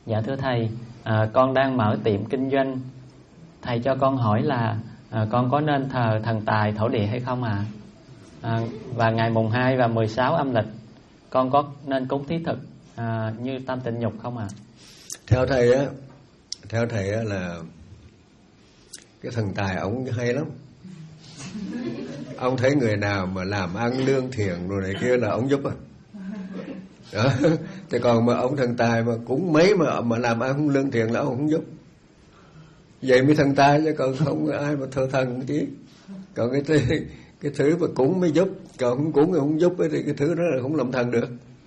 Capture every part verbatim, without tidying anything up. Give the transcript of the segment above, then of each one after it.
Dạ thưa thầy, à, con đang mở tiệm kinh doanh. Thầy cho con hỏi là à, con có nên thờ thần tài thổ địa hay không ạ? À? À, và ngày mùng hai và mười sáu âm lịch con có nên cúng thí thực à, như tam tịnh nhục không ạ? À? Theo thầy á, theo thầy á là cái thần tài ông hay lắm. Ông thấy người nào mà làm ăn lương thiện rồi này kia là ông giúp à. Đó. Thế còn mà ông thần tài mà cũng mấy mà mà làm ăn lương thiện là ông không giúp. Vậy mới thần tài chứ còn không có ai mà thờ thần chứ. Còn cái cái, cái thứ mà cúng mới giúp, còn không cúng thì không giúp thì cái thứ đó là không làm thần được.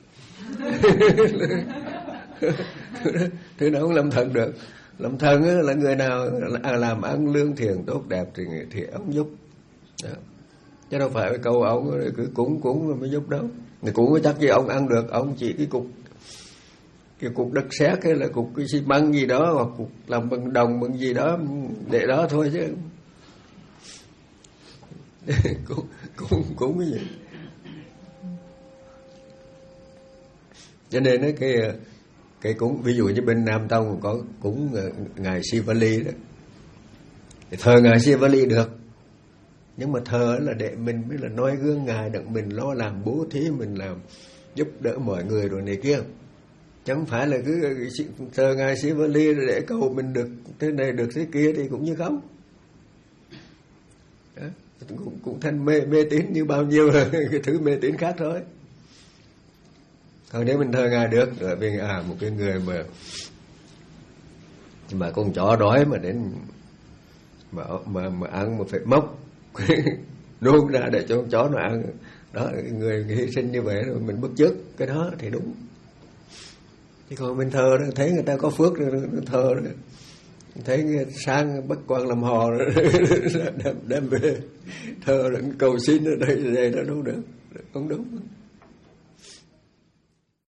Thứ đó không làm thần được. Làm thần là người nào làm ăn lương thiện tốt đẹp thì thì ông giúp. Đó. Chứ đâu phải câu ông cứ cúng cúng rồi mới giúp đâu. Người cúng chắc gì ông ăn được, ông chỉ cái cục cái cục đất sét hay là cục cái xi măng gì đó hoặc cục làm bằng đồng bằng gì đó để đó thôi chứ. cũng cũng cũng cái gì. Cho nên đó, cái cái cúng ví dụ như bên Nam Tông có cúng ngài Sivali đó, thì thờ ngài Sivali được, nhưng mà thờ là để mình mới là noi gương ngài, đặng mình lo làm bố thí, mình làm giúp đỡ mọi người rồi này kia, chẳng phải là cứ thờ ngài Sivali để cầu mình được thế này được thế kia thì cũng như không. Đó. Cũng, cũng thành mê mê tín như bao nhiêu cái thứ mê tín khác thôi. Còn nếu mình thờ ngài được, là vì à một cái người mà mà con chó đói mà đến mà mà mà ăn mà phải móc nôn ra để cho con chó nó ăn, đó người, người hy sinh như vậy rồi mình bắt chước cái đó thì đúng. Chứ còn mình thờ đó, thấy người ta có phước rồi nó thờ rồi, thấy sang bắt quan làm hò rồi đem, đem về thờ rồi cầu xin ở đây đây đó đâu được, không đúng.